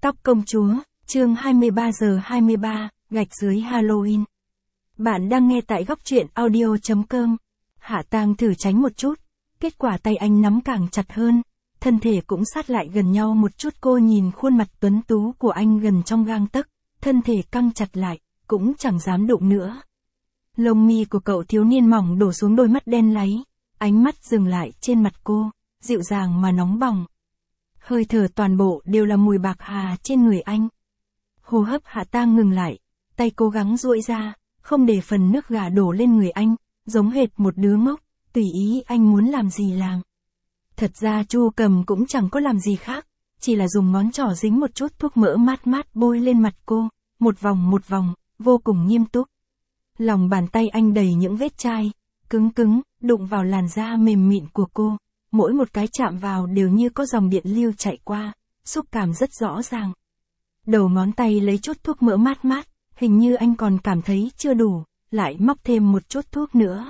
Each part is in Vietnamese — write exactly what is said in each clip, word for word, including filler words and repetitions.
Tóc công chúa, chương hai mươi ba giờ hai mươi ba, gạch dưới Halloween. Bạn đang nghe tại góc truyện audio chấm com. Hạ Tang thử tránh một chút, kết quả tay anh nắm càng chặt hơn, thân thể cũng sát lại gần nhau một chút. Cô nhìn khuôn mặt tuấn tú của anh gần trong gang tấc, thân thể căng chặt lại, cũng chẳng dám đụng nữa. Lông mi của cậu thiếu niên mỏng đổ xuống đôi mắt đen láy, ánh mắt dừng lại trên mặt cô, dịu dàng mà nóng bỏng. Hơi thở toàn bộ đều là mùi bạc hà trên người anh. Hô hấp Hạ Tang ngừng lại, tay cố gắng duỗi ra, không để phần nước gà đổ lên người anh, giống hệt một đứa ngốc, tùy ý anh muốn làm gì làm. Thật ra Chu Cầm cũng chẳng có làm gì khác, chỉ là dùng ngón trỏ dính một chút thuốc mỡ mát mát bôi lên mặt cô, một vòng một vòng, vô cùng nghiêm túc. Lòng bàn tay anh đầy những vết chai, cứng cứng, đụng vào làn da mềm mịn của cô. Mỗi một cái chạm vào đều như có dòng điện lưu chạy qua, xúc cảm rất rõ ràng. Đầu ngón tay lấy chút thuốc mỡ mát mát, hình như anh còn cảm thấy chưa đủ, lại móc thêm một chút thuốc nữa.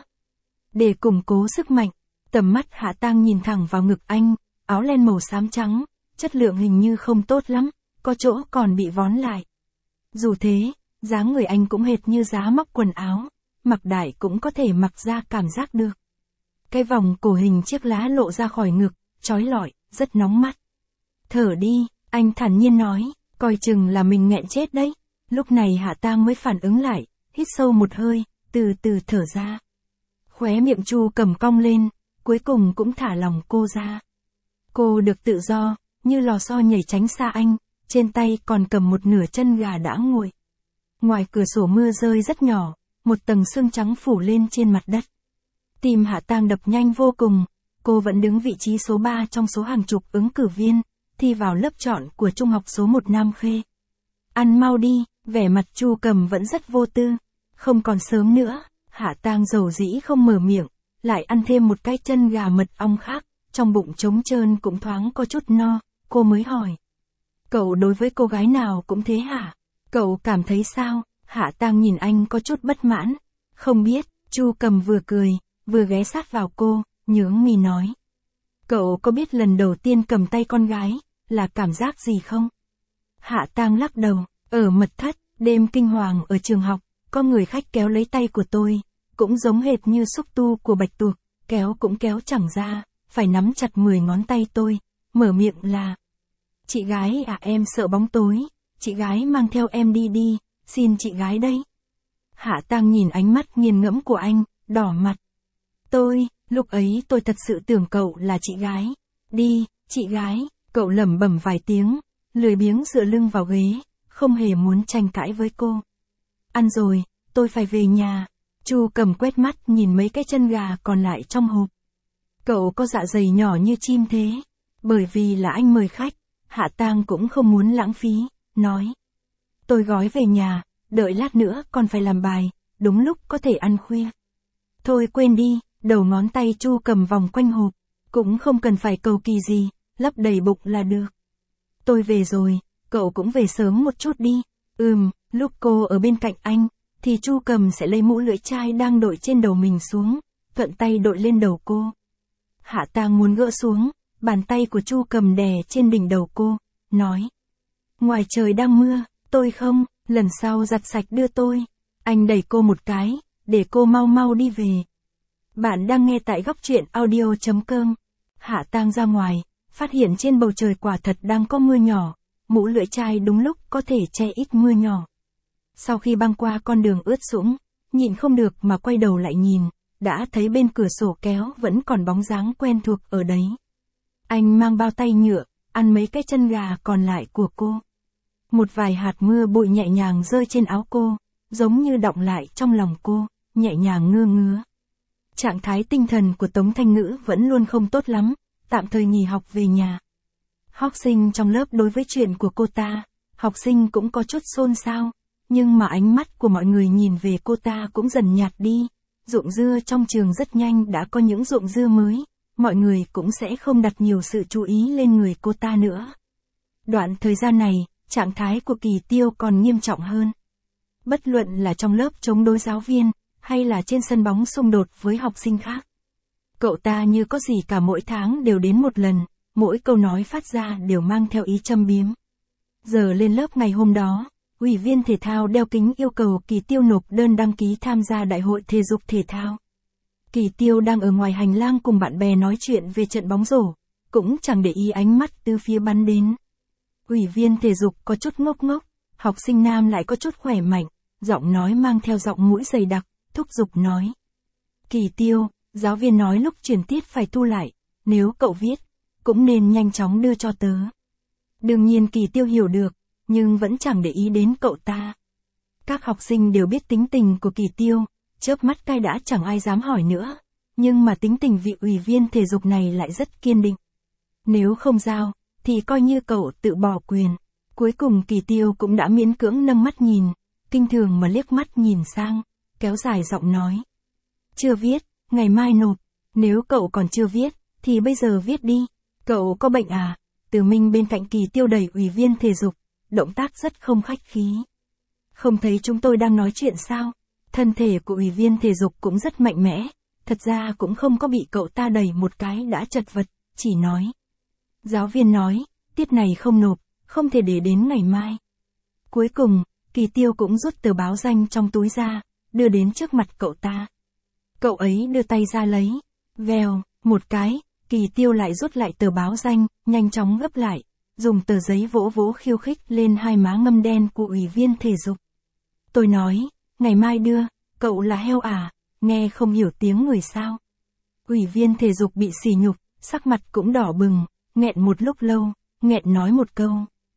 Để củng cố sức mạnh, tầm mắt Hạ Tang nhìn thẳng vào ngực anh, áo len màu xám trắng, chất lượng hình như không tốt lắm, có chỗ còn bị vón lại. Dù thế, dáng người anh cũng hệt như giá móc quần áo, mặc đại cũng có thể mặc ra cảm giác được. Cái vòng cổ hình chiếc lá lộ ra khỏi ngực, chói lọi, rất nóng mắt. Thở đi, anh thản nhiên nói, coi chừng là mình nghẹn chết đấy. Lúc này Hạ Tang mới phản ứng lại, hít sâu một hơi, từ từ thở ra. Khóe miệng Chu Cầm cong lên, cuối cùng cũng thả lòng cô ra. Cô được tự do, như lò xo nhảy tránh xa anh, trên tay còn cầm một nửa chân gà đã nguội. Ngoài cửa sổ mưa rơi rất nhỏ, một tầng sương trắng phủ lên trên mặt đất. Tim Hạ Tang đập nhanh vô cùng, cô vẫn đứng vị trí số ba trong số hàng chục ứng cử viên, thi vào lớp chọn của trung học số một Nam Khê. Ăn mau đi, vẻ mặt Chu Cầm vẫn rất vô tư, không còn sớm nữa. Hạ Tang dầu dĩ không mở miệng, lại ăn thêm một cái chân gà mật ong khác, trong bụng trống trơn cũng thoáng có chút no, cô mới hỏi. Cậu đối với cô gái nào cũng thế hả? Cậu cảm thấy sao? Hạ Tang nhìn anh có chút bất mãn. Không biết, Chu Cầm vừa cười, vừa ghé sát vào cô, nhướng mi nói. Cậu có biết lần đầu tiên cầm tay con gái, là cảm giác gì không? Hạ Tang lắc đầu, ở mật thất, đêm kinh hoàng ở trường học, có người khách kéo lấy tay của tôi, cũng giống hệt như xúc tu của bạch tuộc, kéo cũng kéo chẳng ra, phải nắm chặt mười ngón tay tôi, mở miệng là. Chị gái à, em sợ bóng tối, chị gái mang theo em đi đi, xin chị gái đây. Hạ Tang nhìn ánh mắt nghiền ngẫm của anh, đỏ mặt. Tôi, lúc ấy tôi thật sự tưởng cậu là chị gái. Đi, chị gái, cậu lẩm bẩm vài tiếng, lười biếng dựa lưng vào ghế, không hề muốn tranh cãi với cô. Ăn rồi, tôi phải về nhà. Chu Cầm quét mắt nhìn mấy cái chân gà còn lại trong hộp. Cậu có dạ dày nhỏ như chim thế. Bởi vì là anh mời khách, Hạ Tang cũng không muốn lãng phí, nói. Tôi gói về nhà, đợi lát nữa còn phải làm bài, đúng lúc có thể ăn khuya. Thôi quên đi, đầu ngón tay Chu Cầm vòng quanh hộp, cũng không cần phải cầu kỳ gì, lấp đầy bụng là được. Tôi về rồi, cậu cũng về sớm một chút đi. Ừm, lúc cô ở bên cạnh anh, thì Chu Cầm sẽ lấy mũ lưỡi chai đang đội trên đầu mình xuống, thuận tay đội lên đầu cô. Hạ Tang muốn gỡ xuống, bàn tay của Chu Cầm đè trên đỉnh đầu cô, nói. Ngoài trời đang mưa, tôi không, lần sau giặt sạch đưa tôi. Anh đẩy cô một cái, để cô mau mau đi về. Bạn đang nghe tại góc truyện audio chấm com. Hạ Tang ra ngoài, phát hiện trên bầu trời quả thật đang có mưa nhỏ, mũ lưỡi chai đúng lúc có thể che ít mưa nhỏ. Sau khi băng qua con đường ướt sũng, nhìn không được mà quay đầu lại nhìn, đã thấy bên cửa sổ kéo vẫn còn bóng dáng quen thuộc ở đấy. Anh mang bao tay nhựa, ăn mấy cái chân gà còn lại của cô. Một vài hạt mưa bụi nhẹ nhàng rơi trên áo cô, giống như đọng lại trong lòng cô, nhẹ nhàng ngơ ngứa. Trạng thái tinh thần của Tống Thanh Ngữ vẫn luôn không tốt lắm, tạm thời nghỉ học về nhà. Học sinh trong lớp đối với chuyện của cô ta, học sinh cũng có chút xôn xao, nhưng mà ánh mắt của mọi người nhìn về cô ta cũng dần nhạt đi. Ruộng dưa trong trường rất nhanh đã có những ruộng dưa mới, mọi người cũng sẽ không đặt nhiều sự chú ý lên người cô ta nữa. Đoạn thời gian này, trạng thái của Kỳ Tiêu còn nghiêm trọng hơn. Bất luận là trong lớp chống đối giáo viên, hay là trên sân bóng xung đột với học sinh khác. Cậu ta như có gì cả mỗi tháng đều đến một lần, mỗi câu nói phát ra đều mang theo ý châm biếm. Giờ lên lớp ngày hôm đó, ủy viên thể thao đeo kính yêu cầu Kỳ Tiêu nộp đơn đăng ký tham gia đại hội thể dục thể thao. Kỳ Tiêu đang ở ngoài hành lang cùng bạn bè nói chuyện về trận bóng rổ, cũng chẳng để ý ánh mắt từ phía bắn đến. Ủy viên thể dục có chút ngốc ngốc, học sinh nam lại có chút khỏe mạnh, giọng nói mang theo giọng mũi dày đặc, thúc giục nói. Kỳ Tiêu, giáo viên nói lúc chuyển tiết phải thu lại, nếu cậu viết, cũng nên nhanh chóng đưa cho tớ. Đương nhiên Kỳ Tiêu hiểu được, nhưng vẫn chẳng để ý đến cậu ta. Các học sinh đều biết tính tình của Kỳ Tiêu, chớp mắt cay đã chẳng ai dám hỏi nữa, nhưng mà tính tình vị ủy viên thể dục này lại rất kiên định. Nếu không giao, thì coi như cậu tự bỏ quyền. Cuối cùng Kỳ Tiêu cũng đã miễn cưỡng nâng mắt nhìn, kinh thường mà liếc mắt nhìn sang, kéo dài giọng nói. Chưa viết, ngày mai nộp, nếu cậu còn chưa viết, thì bây giờ viết đi. Cậu có bệnh à? Từ Minh bên cạnh Kỳ Tiêu đẩy ủy viên thể dục, động tác rất không khách khí. Không thấy chúng tôi đang nói chuyện sao? Thân thể của ủy viên thể dục cũng rất mạnh mẽ, thật ra cũng không có bị cậu ta đẩy một cái đã chật vật, chỉ nói. Giáo viên nói, tiết này không nộp, không thể để đến ngày mai. Cuối cùng, Kỳ Tiêu cũng rút tờ báo danh trong túi ra, đưa đến trước mặt cậu ta. Cậu ấy đưa tay ra lấy, vèo, một cái, Kỳ Tiêu lại rút lại tờ báo danh, nhanh chóng gấp lại, dùng tờ giấy vỗ vỗ khiêu khích lên hai má ngâm đen của ủy viên thể dục. Tôi nói, ngày mai đưa, cậu là heo à, nghe không hiểu tiếng người sao. Ủy viên thể dục bị sỉ nhục, sắc mặt cũng đỏ bừng, nghẹn một lúc lâu, nghẹn nói một câu.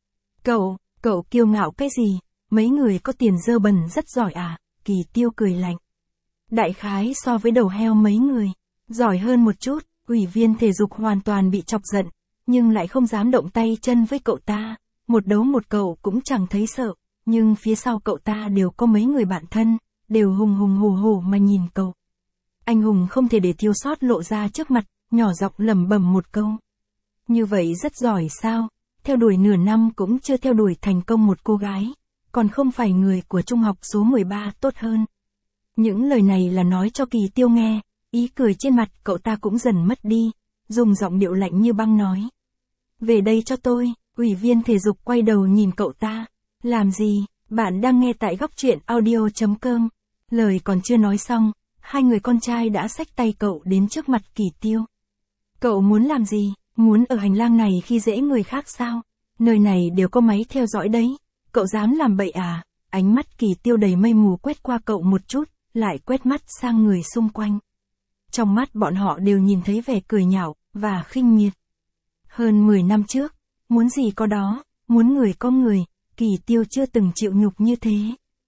Cậu, cậu kiêu ngạo cái gì, mấy người có tiền dơ bẩn rất giỏi à, Kỳ Tiêu cười lạnh. Đại khái so với đầu heo mấy người, giỏi hơn một chút, ủy viên thể dục hoàn toàn bị chọc giận, nhưng lại không dám động tay chân với cậu ta, một đấu một cậu cũng chẳng thấy sợ, nhưng phía sau cậu ta đều có mấy người bạn thân, đều hùng hùng hổ hổ mà nhìn cậu. Anh hùng không thể để thiếu sót lộ ra trước mặt, nhỏ giọng lẩm bẩm một câu. Như vậy rất giỏi sao, theo đuổi nửa năm cũng chưa theo đuổi thành công một cô gái, còn không phải người của trung học số mười ba tốt hơn. Những lời này là nói cho Kỳ Tiêu nghe, ý cười trên mặt cậu ta cũng dần mất đi, dùng giọng điệu lạnh như băng nói. Về đây cho tôi, ủy viên thể dục quay đầu nhìn cậu ta. Làm gì, bạn đang nghe tại góc truyện audio.com. Lời còn chưa nói xong, hai người con trai đã xách tay cậu đến trước mặt Kỳ Tiêu. Cậu muốn làm gì, muốn ở hành lang này khi dễ người khác sao? Nơi này đều có máy theo dõi đấy, cậu dám làm bậy à? Ánh mắt Kỳ Tiêu đầy mây mù quét qua cậu một chút, lại quét mắt sang người xung quanh. Trong mắt bọn họ đều nhìn thấy vẻ cười nhạo và khinh miệt. Hơn mười năm trước, muốn gì có đó, muốn người có người, Kỳ Tiêu chưa từng chịu nhục như thế.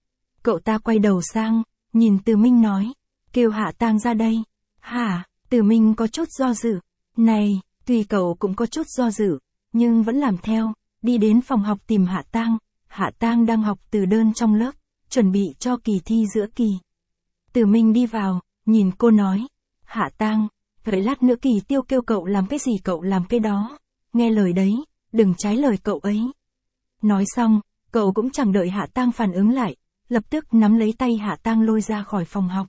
Cậu ta quay đầu sang, nhìn Từ Minh nói, kêu Hạ Tang ra đây. Hả? Từ Minh có chút do dự. Này, tuy cậu cũng có chút do dự, nhưng vẫn làm theo, đi đến phòng học tìm Hạ Tang. Hạ Tang đang học từ đơn trong lớp, chuẩn bị cho kỳ thi giữa kỳ. Từ Minh đi vào, nhìn cô nói, Hạ Tang, vậy lát nữa Kỳ Tiêu kêu cậu làm cái gì cậu làm cái đó, nghe lời đấy, đừng trái lời cậu ấy. Nói xong, cậu cũng chẳng đợi Hạ Tang phản ứng lại, lập tức nắm lấy tay Hạ Tang lôi ra khỏi phòng học.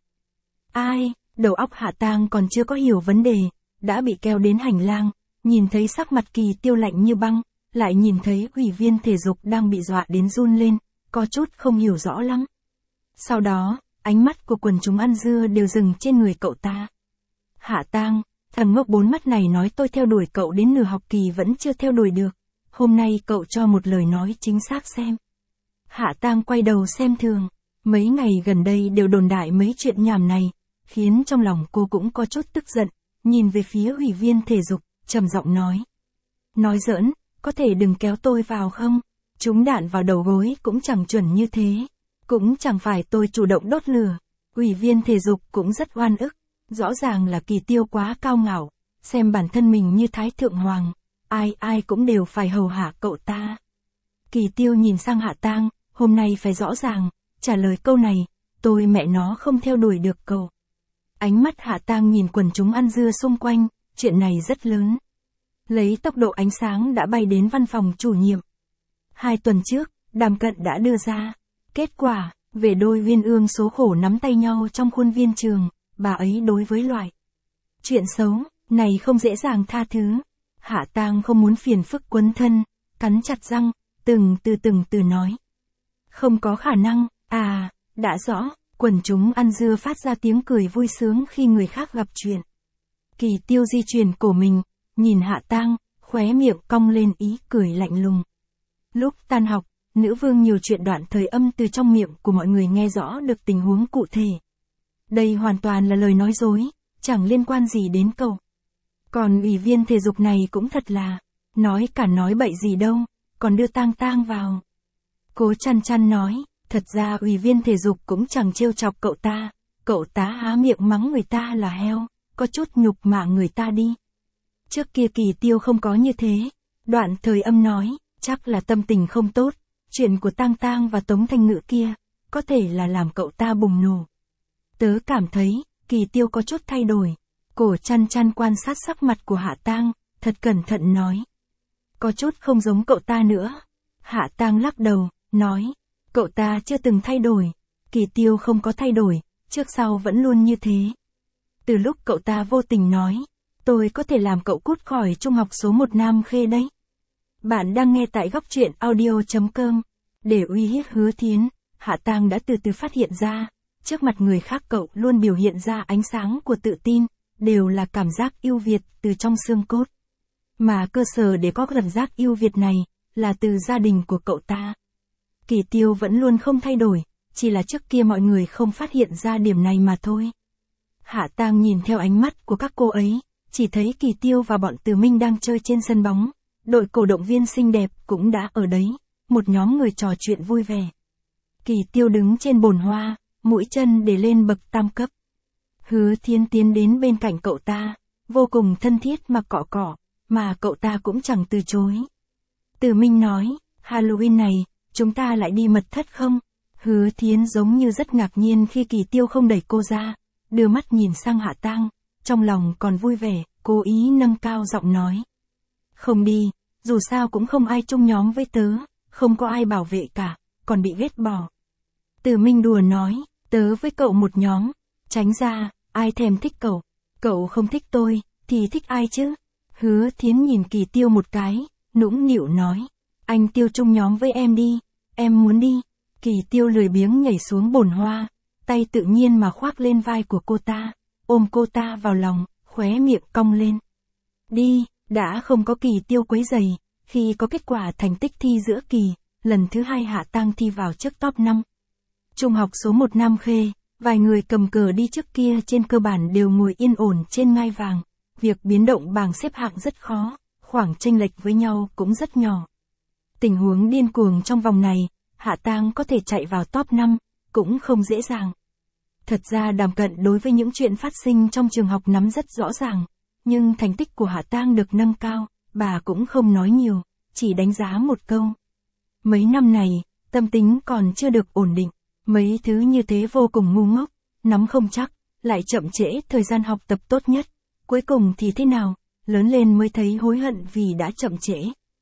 Ai, đầu óc Hạ Tang còn chưa có hiểu vấn đề, đã bị kéo đến hành lang, nhìn thấy sắc mặt Kỳ Tiêu lạnh như băng, lại nhìn thấy ủy viên thể dục đang bị dọa đến run lên, có chút không hiểu rõ lắm. Sau đó, ánh mắt của quần chúng ăn dưa đều dừng trên người cậu ta. Hạ Tang, thằng ngốc bốn mắt này nói tôi theo đuổi cậu đến nửa học kỳ vẫn chưa theo đuổi được, hôm nay cậu cho một lời nói chính xác xem. Hạ Tang quay đầu xem thường, mấy ngày gần đây đều đồn đại mấy chuyện nhảm này, khiến trong lòng cô cũng có chút tức giận, nhìn về phía ủy viên thể dục, trầm giọng nói. Nói giỡn, có thể đừng kéo tôi vào không? Trúng đạn vào đầu gối cũng chẳng chuẩn như thế, cũng chẳng phải tôi chủ động đốt lửa. Ủy viên thể dục cũng rất oan ức, rõ ràng là Kỳ Tiêu quá cao ngạo, xem bản thân mình như Thái Thượng Hoàng, ai ai cũng đều phải hầu hạ cậu ta. Kỳ Tiêu nhìn sang Hạ Tang, hôm nay phải rõ ràng, trả lời câu này, tôi mẹ nó không theo đuổi được cậu. Ánh mắt Hạ Tang nhìn quần chúng ăn dưa xung quanh, chuyện này rất lớn. Lấy tốc độ ánh sáng đã bay đến văn phòng chủ nhiệm. Hai tuần trước, Đàm Cận đã đưa ra. Kết quả, về đôi Uyên Ương số khổ nắm tay nhau trong khuôn viên trường, bà ấy đối với loại chuyện xấu này không dễ dàng tha thứ. Hạ Tang không muốn phiền phức quấn thân, cắn chặt răng, từng từ từng từ nói. Không có khả năng, à, đã rõ, quần chúng ăn dưa phát ra tiếng cười vui sướng khi người khác gặp chuyện. Kỳ Tiêu di chuyển cổ mình, nhìn Hạ Tang, khóe miệng cong lên ý cười lạnh lùng. Lúc tan học, nữ vương nhiều chuyện đoạn thời âm từ trong miệng của mọi người nghe rõ được tình huống cụ thể. Đây hoàn toàn là lời nói dối, chẳng liên quan gì đến cậu. Còn ủy viên thể dục này cũng thật là, nói cả nói bậy gì đâu, còn đưa Tang Tang vào. Cố Chăn Chăn nói, thật ra ủy viên thể dục cũng chẳng trêu chọc cậu ta, cậu ta há miệng mắng người ta là heo, có chút nhục mạ người ta đi. Trước kia Kỳ Tiêu không có như thế, đoạn thời âm nói, chắc là tâm tình không tốt, chuyện của Tang Tang và Tống Thanh Ngữ kia, có thể là làm cậu ta bùng nổ. Tớ cảm thấy, Kỳ Tiêu có chút thay đổi. Cổ Chăn Chăn quan sát sắc mặt của Hạ Tang, thật cẩn thận nói. Có chút không giống cậu ta nữa. Hạ Tang lắc đầu, nói, cậu ta chưa từng thay đổi. Kỳ Tiêu không có thay đổi, trước sau vẫn luôn như thế. Từ lúc cậu ta vô tình nói, tôi có thể làm cậu cút khỏi trung học số một Nam Khê đấy. Bạn đang nghe tại góc truyện audio chấm com. Để uy hiếp Hứa Thiến, Hạ Tang đã từ từ phát hiện ra, trước mặt người khác cậu luôn biểu hiện ra ánh sáng của tự tin, đều là cảm giác ưu việt từ trong xương cốt. Mà cơ sở để có cảm giác ưu việt này, là từ gia đình của cậu ta. Kỳ Tiêu vẫn luôn không thay đổi, chỉ là trước kia mọi người không phát hiện ra điểm này mà thôi. Hạ Tang nhìn theo ánh mắt của các cô ấy, chỉ thấy Kỳ Tiêu và bọn Từ Minh đang chơi trên sân bóng, đội cổ động viên xinh đẹp cũng đã ở đấy, một nhóm người trò chuyện vui vẻ. Kỳ Tiêu đứng trên bồn hoa, mũi chân để lên bậc tam cấp. Hứa Thiến tiến đến bên cạnh cậu ta, vô cùng thân thiết mà cọ cọ, mà cậu ta cũng chẳng từ chối. Từ Minh nói, Halloween này, chúng ta lại đi mật thất không? Hứa Thiến giống như rất ngạc nhiên khi Kỳ Tiêu không đẩy cô ra, đưa mắt nhìn sang Hạ Tang, trong lòng còn vui vẻ, cố ý nâng cao giọng nói. Không đi, dù sao cũng không ai chung nhóm với tớ, không có ai bảo vệ cả, còn bị ghét bỏ. Từ Minh đùa nói, tớ với cậu một nhóm, tránh ra, ai thèm thích cậu, cậu không thích tôi, thì thích ai chứ? Hứa Thiến nhìn Kỳ Tiêu một cái, nũng nịu nói, anh Tiêu chung nhóm với em đi, em muốn đi. Kỳ Tiêu lười biếng nhảy xuống bồn hoa, tay tự nhiên mà khoác lên vai của cô ta, ôm cô ta vào lòng, khóe miệng cong lên. Đi, đã không có Kỳ Tiêu quấy rầy, khi có kết quả thành tích thi giữa kỳ, lần thứ hai Hạ Tang thi vào trước top năm. Trung học số một Nam Khê, vài người cầm cờ đi trước kia trên cơ bản đều ngồi yên ổn trên ngai vàng, việc biến động bảng xếp hạng rất khó, khoảng chênh lệch với nhau cũng rất nhỏ. Tình huống điên cuồng trong vòng này, Hạ Tang có thể chạy vào top năm, cũng không dễ dàng. Thật ra Đàm Cận đối với những chuyện phát sinh trong trường học nắm rất rõ ràng, nhưng thành tích của Hạ Tang được nâng cao, bà cũng không nói nhiều, chỉ đánh giá một câu. Mấy năm này, tâm tính còn chưa được ổn định, mấy thứ như thế vô cùng ngu ngốc, nắm không chắc, lại chậm trễ thời gian học tập tốt nhất, cuối cùng thì thế nào, lớn lên mới thấy hối hận vì đã chậm trễ.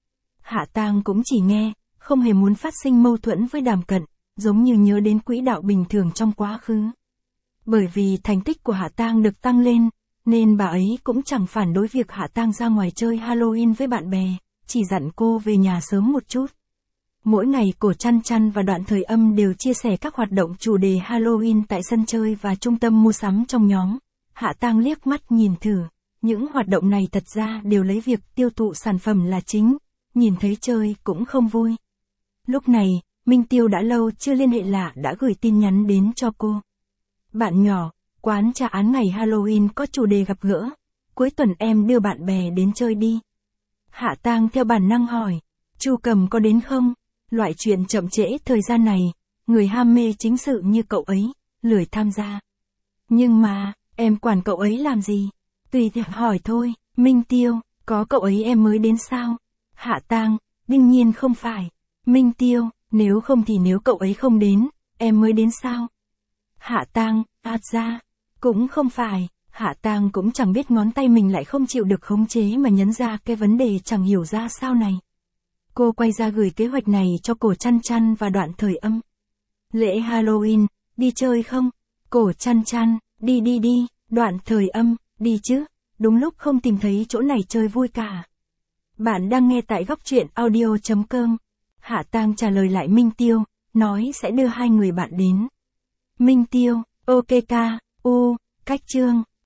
Hạ Tang cũng chỉ nghe, không hề muốn phát sinh mâu thuẫn với Đàm Cận, giống như nhớ đến quỹ đạo bình thường trong quá khứ. Bởi vì thành tích của Hạ Tang được tăng lên, nên bà ấy cũng chẳng phản đối việc Hạ Tang ra ngoài chơi Halloween với bạn bè, chỉ dặn cô về nhà sớm một chút. Mỗi ngày Cổ Chăn Chăn và Đoạn Thời Âm đều chia sẻ các hoạt động chủ đề Halloween tại sân chơi và trung tâm mua sắm trong nhóm. Hạ Tang liếc mắt nhìn thử, những hoạt động này thật ra đều lấy việc tiêu thụ sản phẩm là chính, nhìn thấy chơi cũng không vui. Lúc này, Minh Tiêu đã lâu chưa liên hệ lạ đã gửi tin nhắn đến cho cô. Bạn nhỏ, quán trà án ngày Halloween có chủ đề gặp gỡ, cuối tuần em đưa bạn bè đến chơi đi. Hạ Tang theo bản năng hỏi, Chu Cầm có đến không? Loại chuyện chậm trễ thời gian này, người ham mê chính sự như cậu ấy, lười tham gia. Nhưng mà, em quản cậu ấy làm gì? Tùy tiện hỏi thôi. Minh Tiêu, có cậu ấy em mới đến sao? Hạ Tang, đương nhiên không phải. Minh Tiêu, nếu không thì nếu cậu ấy không đến, em mới đến sao? Hạ Tang, át ra, cũng không phải. Hạ Tang cũng chẳng biết ngón tay mình lại không chịu được khống chế mà nhấn ra cái vấn đề chẳng hiểu ra sao này. Cô quay ra gửi kế hoạch này cho Cổ Chăn Chăn và Đoạn Thời Âm. Lễ Halloween, đi chơi không? Cổ Chăn Chăn, đi đi đi. Đoạn Thời Âm, đi chứ, đúng lúc không tìm thấy chỗ này chơi vui cả. Bạn đang nghe tại góc truyện audio chấm com. Hạ Tang trả lời lại Minh Tiêu, nói sẽ đưa hai người bạn đến. Minh Tiêu, ok ca, u, cách chương.